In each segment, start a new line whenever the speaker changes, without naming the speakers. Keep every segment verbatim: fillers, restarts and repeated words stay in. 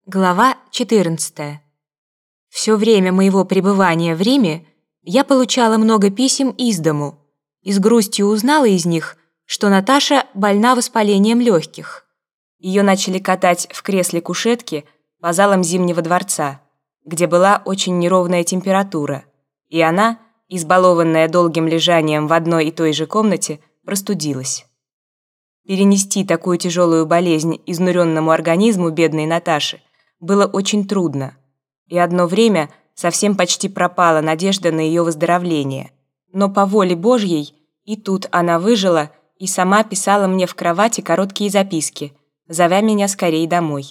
Глава четырнадцатая. Все время моего пребывания в Риме я получала много писем из дому и с грустью узнала из них, что Наташа больна воспалением легких. Ее начали катать в кресле кушетки по залам Зимнего дворца, где была очень неровная температура, и она, избалованная долгим лежанием в одной и той же комнате, простудилась. Перенести такую тяжелую болезнь изнуренному организму бедной Наташи было очень трудно, и одно время совсем почти пропала надежда на ее выздоровление. Но по воле Божьей и тут она выжила и сама писала мне в кровати короткие записки, зовя меня скорее домой.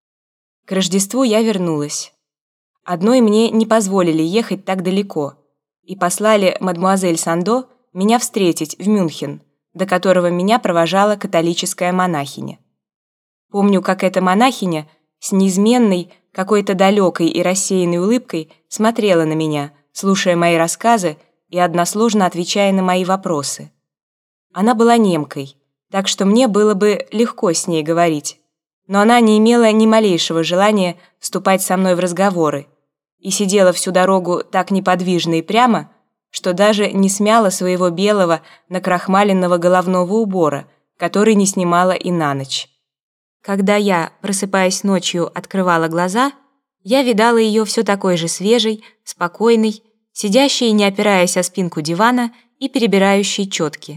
К Рождеству я вернулась. Одной мне не позволили ехать так далеко, и послали мадмуазель Сандо меня встретить в Мюнхен, до которого меня провожала католическая монахиня. Помню, как эта монахиня с неизменной, какой-то далекой и рассеянной улыбкой смотрела на меня, слушая мои рассказы и односложно отвечая на мои вопросы. Она была немкой, так что мне было бы легко с ней говорить, но она не имела ни малейшего желания вступать со мной в разговоры и сидела всю дорогу так неподвижно и прямо, что даже не смяла своего белого накрахмаленного головного убора, который не снимала и на ночь. Когда я, просыпаясь ночью, открывала глаза, я видала ее все такой же свежей, спокойной, сидящей, не опираясь о спинку дивана и перебирающей четки.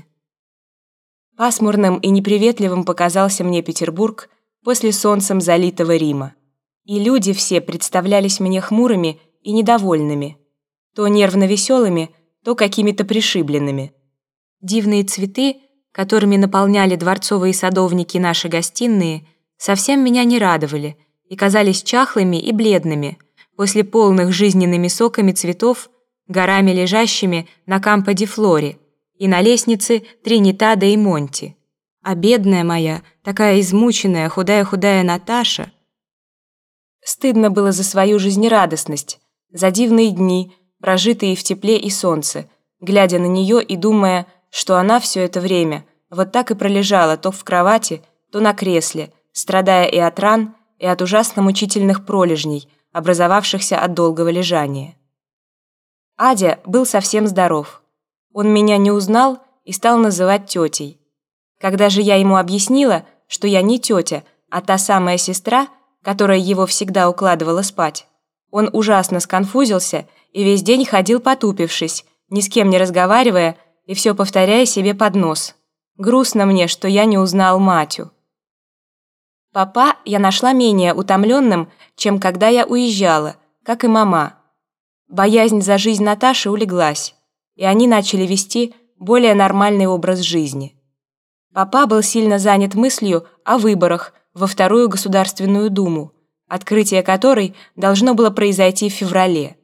Пасмурным и неприветливым показался мне Петербург после солнцем залитого Рима, и люди все представлялись мне хмурыми и недовольными, то нервно-веселыми, то какими-то пришибленными. Дивные цветы, которыми наполняли дворцовые садовники наши гостиные, совсем меня не радовали и казались чахлыми и бледными после полных жизненными соками цветов, горами лежащими на Кампо-ди-Флоре и на лестнице Тринитада и Монти. А бедная моя, такая измученная, худая-худая Наташа. Стыдно было за свою жизнерадостность, за дивные дни, прожитые в тепле и солнце, глядя на нее и думая, что она все это время вот так и пролежала то в кровати, то на кресле, страдая и от ран, и от ужасно мучительных пролежней, образовавшихся от долгого лежания. Адя был совсем здоров. Он меня не узнал и стал называть тетей. Когда же я ему объяснила, что я не тетя, а та самая сестра, которая его всегда укладывала спать, он ужасно сконфузился и весь день ходил потупившись, ни с кем не разговаривая и все повторяя себе под нос. Грустно мне, что я не узнал Матю. Папа я нашла менее утомленным, чем когда я уезжала, как и мама. Боязнь за жизнь Наташи улеглась, и они начали вести более нормальный образ жизни. Папа был сильно занят мыслью о выборах во Вторую Государственную Думу, открытие которой должно было произойти в феврале.